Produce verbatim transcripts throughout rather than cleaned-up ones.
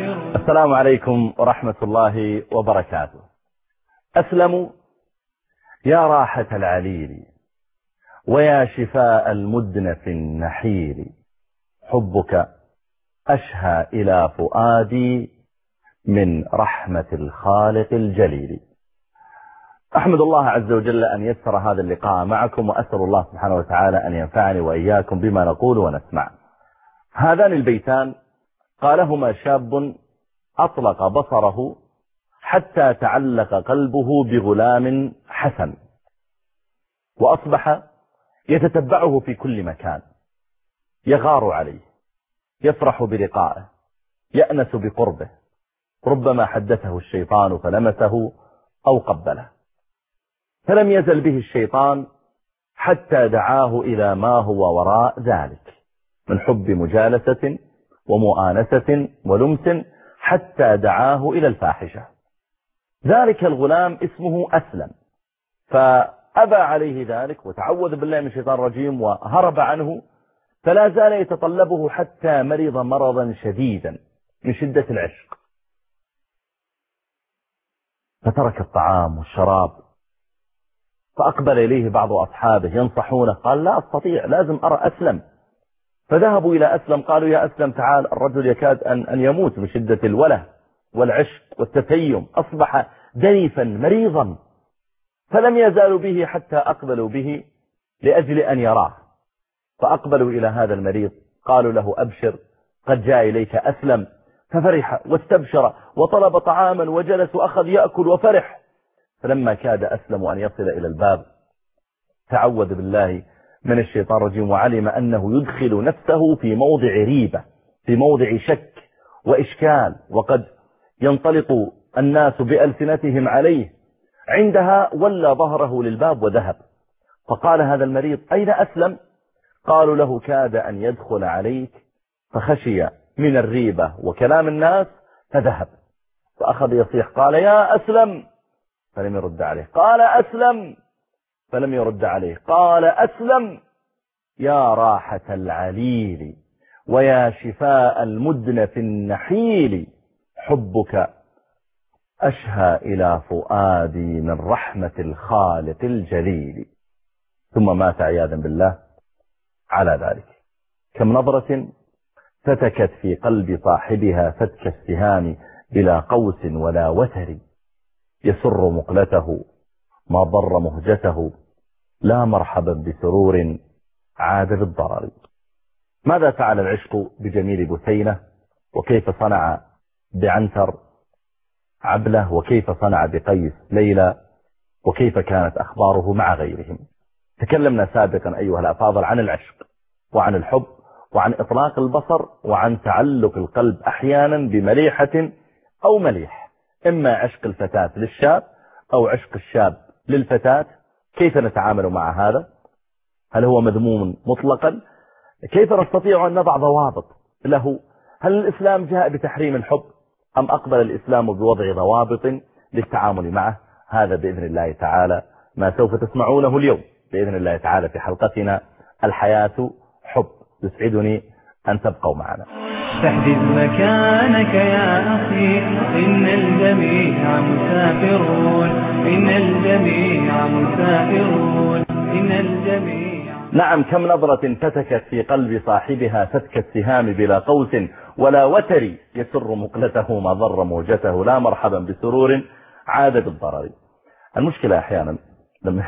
مسافرون. السلام عليكم ورحمة الله وبركاته. أسلم يا راحة العليل ويا شفاء المدنف النحيل، حبك أشهى إلى فؤادي من رحمة الخالق الجليل. أحمد الله عز وجل أن يسر هذا اللقاء معكم، وأسأل الله سبحانه وتعالى أن ينفعني وإياكم بما نقول ونسمع. هذان البيتان قالهما شاب أطلق بصره حتى تعلق قلبه بغلام حسن، وأصبح يتتبعه في كل مكان، يغار عليه، يفرح بلقائه، يأنس بقربه، ربما حدثه الشيطان فلمسه أو قبله، فلم يزل به الشيطان حتى دعاه إلى ما هو وراء ذلك من حب مجالسة ومؤانسة ولمس، حتى دعاه إلى الفاحشة. ذلك الغلام اسمه أسلم، فأبى عليه ذلك وتعوذ بالله من الشيطان الرجيم وهرب عنه، فلا زال يتطلبه حتى مرض مرضا شديدا من شدة العشق، فترك الطعام والشراب، فأقبل إليه بعض أصحابه ينصحونه، قال لا أستطيع، لازم أرى أسلم. فذهبوا إلى أسلم، قالوا يا أسلم تعال، الرجل يكاد أن, أن يموت من شدة الوله والعشق والتتيم، أصبح دنيفا مريضا، فلم يزالوا به حتى أقبلوا به لأجل أن يراه. فأقبلوا إلى هذا المريض، قالوا له أبشر قد جاء إليك أسلم، ففرح واستبشر وطلب طعاما وجلس وأخذ يأكل وفرح. فلما كاد أسلم أن يصل إلى الباب تعوذ بالله من الشيطان الرجيم، وعلم أنه يدخل نفسه في موضع ريبة، في موضع شك وإشكال، وقد ينطلق الناس بألسنتهم عليه. عندها ولى ظهره للباب وذهب. فقال هذا المريض أين أسلم؟ قالوا له كاد أن يدخل عليك فخشي من الريبة وكلام الناس فذهب. فأخذ يصيح، قال يا أسلم، فلم يرد عليه، قال أسلم، فلم يرد عليه، قال أسلم يا راحة العليل ويا شفاء المدنف النحيل، حبك أشهى إلى فؤادي من رحمة الخالق الجليل. ثم مات عياذا بالله على ذلك. كم نظرة فتكت في قلب صاحبها فتك السهام بلا قوس ولا وتر، يسر مقلته ما ضر مهجته، لا مرحبا بسرور عاد بالضرر. ماذا فعل العشق بجميل بثينة، وكيف صنع بعنتر عبله، وكيف صنع بقيس ليلى، وكيف كانت أخباره مع غيرهم. تكلمنا سابقا أيها الأفاضل عن العشق وعن الحب وعن إطلاق البصر وعن تعلق القلب أحيانا بمليحة أو مليح، إما عشق الفتاة للشاب أو عشق الشاب للفتاة. كيف نتعامل مع هذا؟ هل هو مذموم مطلقا؟ كيف نستطيع أن نضع ضوابط له؟ هل الإسلام جاء بتحريم الحب أم أقبل الإسلام بوضع ضوابط للتعامل معه؟ هذا بإذن الله تعالى ما سوف تسمعونه اليوم بإذن الله تعالى في حلقتنا الحياة حب. يسعدني أن تبقوا معنا. تحدث مكانك يا أخي، إن الجميع مسافرون، إن الجميع مسافرون، إن الجميع. نعم، كم نظرة فتكت في قلب صاحبها فتك السهام بلا قوس ولا وتر، يسر مقلته ما ضر موجته، لا مرحبا بسرور عاد بالضرر. المشكلة أحيانا لما,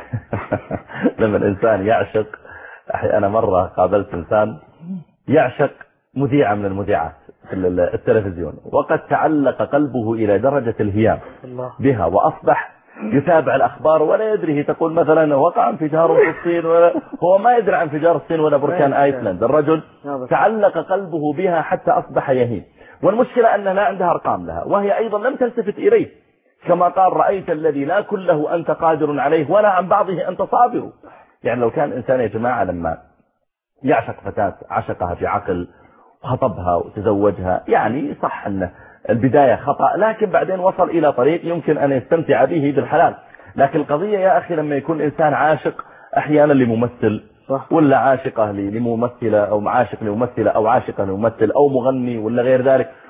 لما الإنسان يعشق. أنا مرة قابلت إنسان يعشق مذيعة من المذيعات في التلفزيون، وقد تعلق قلبه إلى درجة الهيام بها، وأصبح يتابع الأخبار ولا يدري. تقول مثلا وقع انفجار في الصين، ولا هو ما يدري عن انفجار الصين ولا بركان آيسلند. الرجل تعلق قلبه بها حتى أصبح يهيم. والمشكلة أن لا عندها أرقام لها، وهي أيضا لم تلتفت إليه، كما قال رأيت الذي لا كله أنت قادر عليه ولا عن بعضه أنت صابر. يعني لو كان إنسان يا جماعة لما يعشق فتاة عشقها بعقل وخطبها وتزوجها، يعني صح أن البداية خطأ، لكن بعدين وصل إلى طريق يمكن أن يستمتع به بالحلال. لكن القضية يا أخي لما يكون إنسان عاشق أحيانا لممثل، ولا عاشقة لممثلة، أو عاشق لممثلة، أو عاشقة لممثل، أو مغني، ولا غير ذلك،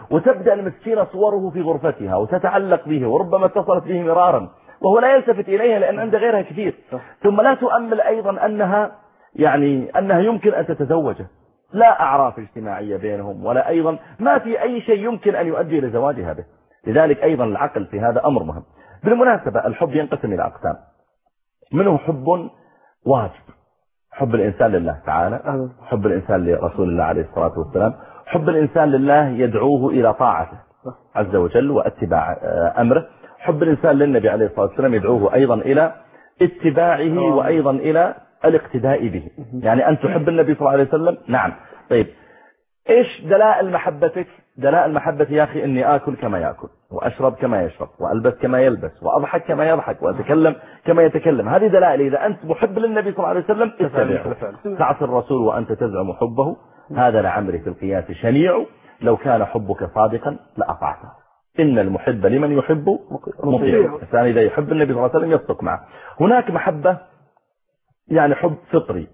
وتبدأ المسكينة صوره في غرفتها وتتعلق به وربما اتصلت به مرارا وهو لا يلتفت إليها لأن عنده غيرها كثير. ثم لا تؤمل أيضا أنها يعني أنها يمكن أن تتزوجه، لا أعراف اجتماعية بينهم ولا أيضا ما في أي شيء يمكن أن يؤدي إلى زواجها به. لذلك أيضا العقل في هذا أمر مهم. بالمناسبة الحب ينقسم إلى أقسام، منه حب واجب، حب الإنسان لله تعالى، حب الإنسان لرسول الله عليه الصلاة والسلام، حب الإنسان لله يدعوه إلى طاعته عز وجل واتباع أمره، حب الإنسان للنبي عليه الصلاة والسلام يدعوه أيضا إلى اتباعه وأيضا إلى الاقتداء به. يعني أن تحب النبي صلى الله عليه وسلم. نعم. طيب إيش دلائل محبتك؟ دلائل محبة يا أخي إني آكل كما يأكل وأشرب كما يشرب وألبس كما يلبس وأضحك كما يضحك وأتكلم كما يتكلم. هذه دلائل. إذا أنت محب للنبي صلى الله عليه وسلم اتبعه. تعصي الرسول وأنت تزعم حبه، هذا لعمري في القياس شنيع، لو كان حبك صادقا لأطعته. إن المحب لمن يحب مطيع. الثاني إذا يحب النبي صلى الله عليه وسلم يصدق معه. هناك محبة يعني حب فطري،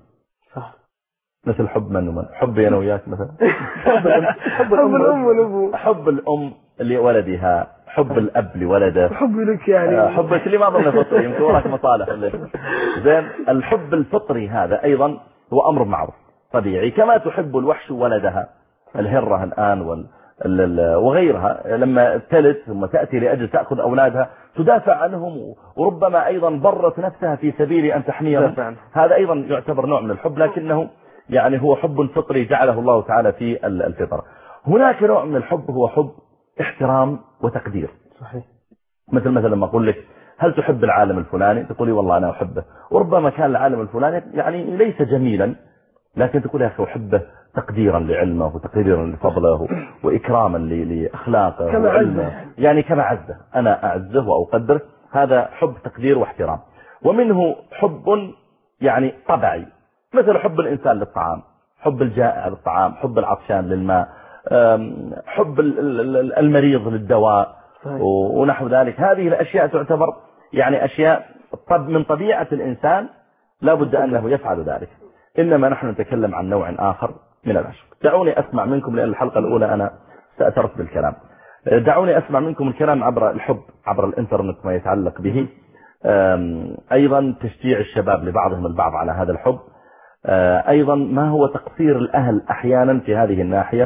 مثل حب من ومن، حب أنا وياك مثلا، حب الأم، حب الأم والأبو، حب الأم لولدها، حب الأب لولده، حب لك يعني حبك اللي ما ظن فطري يمكن وراك مصالح. زين الحب الفطري هذا أيضا هو أمر معروف طبيعي، كما تحب الوحش ولدها، الهرة الآن وال وغيرها لما تلد ثم تأتي لأجل تأخذ أولادها تدافع عنهم وربما أيضا برت نفسها في سبيل أن تحميهم. هذا أيضا يعتبر نوع من الحب، لكنه يعني هو حب فطري جعله الله تعالى في الفطرة. هناك نوع من الحب هو حب احترام وتقدير. صحيح. مثل مثلا لما أقول لك هل تحب العالم الفلاني؟ تقولي والله أنا أحبه، وربما كان العالم الفلاني يعني ليس جميلا، لكن تقول يا أخي أحبه تقديرا لعلمه وتقديرا لفضله وإكراما لأخلاقه وعلمه، يعني كما عزه أنا أعزه وأقدره. هذا حب تقدير واحترام. ومنه حب يعني طبعي، مثل حب الإنسان للطعام، حب الجائع للطعام، حب العطشان للماء، حب المريض للدواء ونحو ذلك. هذه الأشياء تعتبر يعني أشياء من طبيعة الإنسان لا بد أنه يفعل ذلك. إنما نحن نتكلم عن نوع آخر من العشق. دعوني أسمع منكم، لأن الحلقة الأولى أنا سأترك بالكلام. دعوني أسمع منكم الكلام عبر الحب، عبر الإنترنت ما يتعلق به، أيضا تشجيع الشباب لبعضهم البعض على هذا الحب، أيضا ما هو تقصير الأهل أحيانا في هذه الناحية،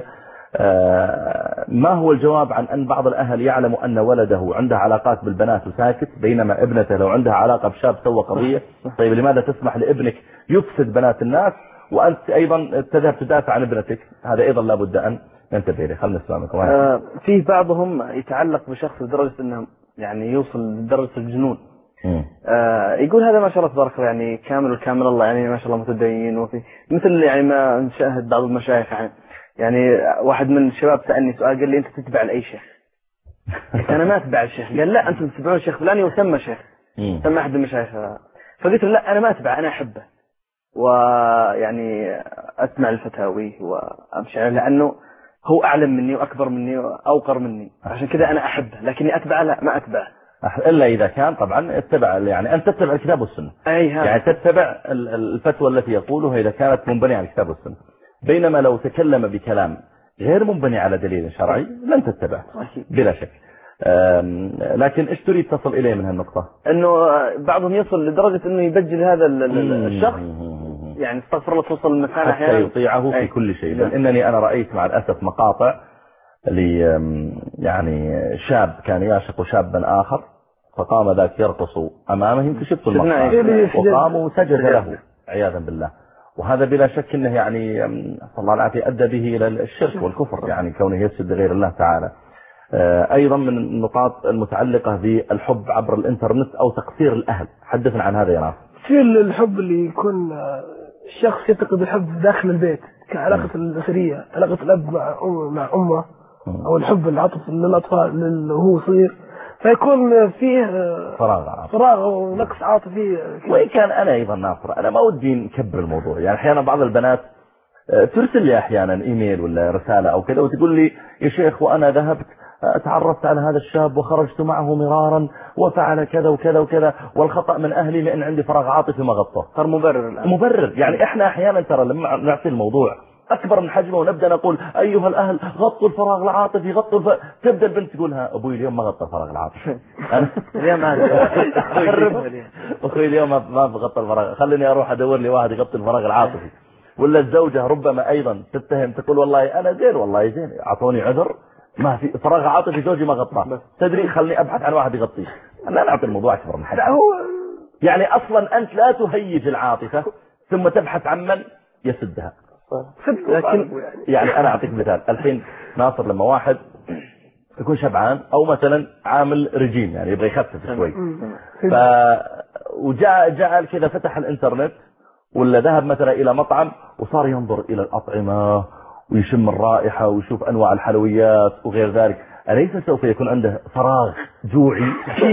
ما هو الجواب عن أن بعض الأهل يعلم أن ولده عنده علاقات بالبنات وساكت، بينما ابنته لو عندها علاقة بشاب سوى قضية. طيب لماذا تسمح لابنك يفسد بنات الناس وأنت أيضا تذهب تدافع عن ابنتك؟ هذا أيضا لابد أن ننتبه له. خلنا نسمع منكم. آه فيه بعضهم يتعلق بشخص لدرجة أنه يعني يوصل لدرجة الجنون. آه يقول هذا ما شاء الله تبارك الله يعني كامل الكامل الله، يعني ما شاء الله متدين، وفي مثل يعني ما نشاهد بعض المشايخ يعني يعني واحد من الشباب سألني سؤال قال لي أنت تتبع لأي شيخ؟ قلت أنا ما أتبع الشيخ. قال لا أنتم تتبعون الشيخ فلان وسمى شيخ، سمى أحد المشايخ. فقلت له لا أنا ما أتبع، أنا أحبه ويعني أسمع الفتاوي وأمشي لأنه هو أعلم مني وأكبر مني وأوقر مني، عشان كذا أنا أحبه، لكني أتبع لا ما أتبع إلا إذا كان طبعا اتبع، يعني أن تتبع الكتاب والسنة. أي يعني تتبع الفتوى التي يقولها إذا كانت منبنية على الكتاب والسنة. بينما لو تكلم بكلام غير منبني على دليل شرعي لن تتبع بلا شك. لكن ايش تريد تصل إليه من هالنقطة؟ أنه بعضهم يصل لدرجة أنه يبجل هذا الشخص، يعني استغفر الله توصل المكان حتى يطيعه في كل شيء. بل إنني أنا رأيت مع الأسف مقاطع لي يعني شاب كان يعشق شابا آخر، فقام ذاك يرقص أمامه، انكشفت المقطع وقام وسجد له عياذا بالله. وهذا بلا شك أنه يعني صلى الله العافية أدى به إلى الشرك والكفر، يعني كونه يسجد لغير الله تعالى. أيضا من النقاط المتعلقة بالحب عبر الإنترنت أو تقصير الأهل، حدثنا عن هذا يا ناصر. في الحب اللي يكون الشخص يعتقد الحب داخل البيت كعلاقة الأسرية، علاقة الأب مع أم مع أمه، أو الحب العاطفي للأطفال اللي هو صغير، فيكون فيه فراغ فراغ ونقص عاطفي. وإن كان أنا أيضا ناصر أنا ما ودي نكبر الموضوع، يعني أحيانا بعض البنات ترسل لي أحيانا إيميل ولا رسالة أو كذا وتقول لي يا شيخ وأنا ذهبت تعرفت على هذا الشاب وخرجت معه مرارا وفعل كذا وكذا وكذا، والخطأ من أهلي لأن عندي فراغ عاطفي ما غطاه. صار مبرر الآن. مبرر. يعني إحنا أحيانا ترى لما نعطي الموضوع أكبر من حجمه ونبدأ نقول أيها الأهل غطوا الفراغ العاطفي غطوا الف... تبدأ البنت تقولها أبوي اليوم ما غطى الفراغ العاطفي أنا اليوم ما أخوي اليوم ما بغطى الفراغ خليني أروح أدور لي واحد يغطي الفراغ العاطفي. ولا الزوجة ربما أيضا تتهم تقول والله أنا زين والله زين أعطوني عذر ما في فراغ عاطفي زوجي ما غطاه تدري خلني أبحث عن واحد يغطيه. أنا أعطي الموضوع أكبر من حجمه. يعني أصلا أنت لا تهيج العاطفة ثم تبحث عن من يسدها. لكن يعني أنا أعطيك مثال الحين ناصر لما واحد يكون شبعان أو مثلا عامل رجيم يعني يبغى يخفف شوي ف وجاء جاء كذا فتح الإنترنت ولا ذهب مثلا إلى مطعم وصار ينظر إلى الأطعمة ويشم الرائحة ويشوف أنواع الحلويات وغير ذلك أليس سوف يكون عنده فراغ جوعي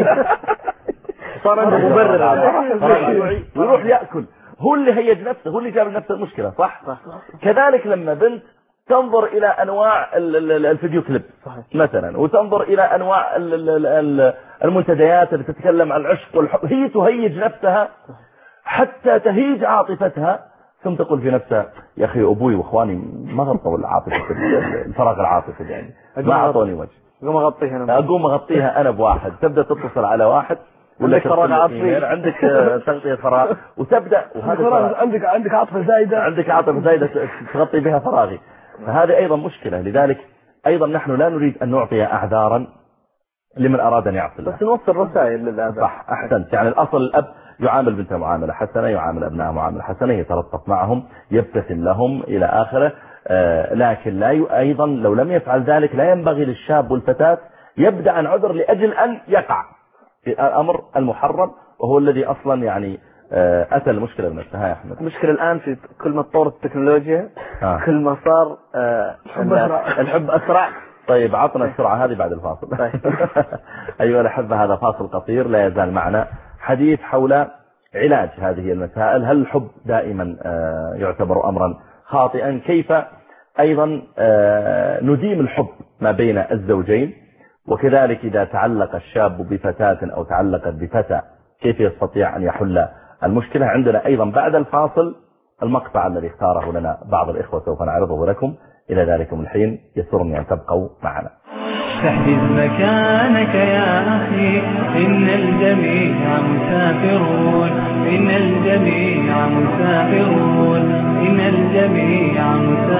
صار عنده مبرر فراغ جوعي ويروح يأكل. هو اللي هيج نفسه هو اللي جاب نفسه المشكلة صح؟ صح. كذلك لما بنت تنظر إلى أنواع الفيديو كليب مثلا وتنظر إلى أنواع المنتديات اللي تتكلم عن العشق والحب هي تهيج نفسها حتى تهيج عاطفتها ثم تقول في نفسها يا أخي أبوي وإخواني ما غطوا العاطفة الفراغ العاطفي يعني ما أعطوني وجه أقوم أغطيها أنا أقوم أغطيها أنا بواحد تبدأ تتصل على واحد ولا فراغ عاطفي عندك تغطية فراغ وتبدأ وهذا عندك عندك عاطفة زايدة عندك عاطفة زايدة تغطي بها فراغي. فهذه أيضا مشكلة. لذلك أيضا نحن لا نريد أن نعطي أعذارا لمن أراد أن يعصي الله بس نوصل رسائل للآباء. صح أحسنت. يعني الأصل الأب يعامل بنته معاملة حسنة يعامل أبنائه معاملة حسنة يتلطف معهم يبتسم لهم إلى آخره آه لكن لا ي... أيضا لو لم يفعل ذلك لا ينبغي للشاب والفتاة يبدأ عن عذر لأجل أن يقع في الأمر المحرم وهو الذي أصلا يعني آه أتى المشكلة بنفسها. يا أحمد المشكلة الآن في كل ما تطور التكنولوجيا آه. كل ما صار آه الحب أسرع. طيب عطنا السرعة هذه بعد الفاصل. طيب. أيها الأحبة هذا فاصل قصير لا يزال معنا حديث حول علاج هذه المسائل. هل الحب دائما يعتبر أمرا خاطئا؟ كيف أيضا نديم الحب ما بين الزوجين؟ وكذلك إذا تعلق الشاب بفتاة أو تعلقت بفتى كيف يستطيع أن يحل المشكلة؟ عندنا أيضا بعد الفاصل المقطع الذي اختاره لنا بعض الإخوة سوف نعرضه لكم. إلى ذلكم الحين يسرني أن تبقوا معنا. تحدث مكانك يا أخي إن الجميع مسافرون إن الجميع مسافرون إن الجميع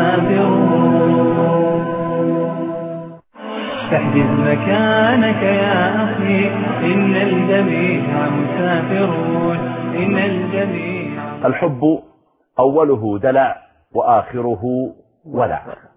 مسافرون. تحدث مكانك يا أخي إن الجميع مسافرون إن الجميع. الحب أوله دلع وآخره ولع.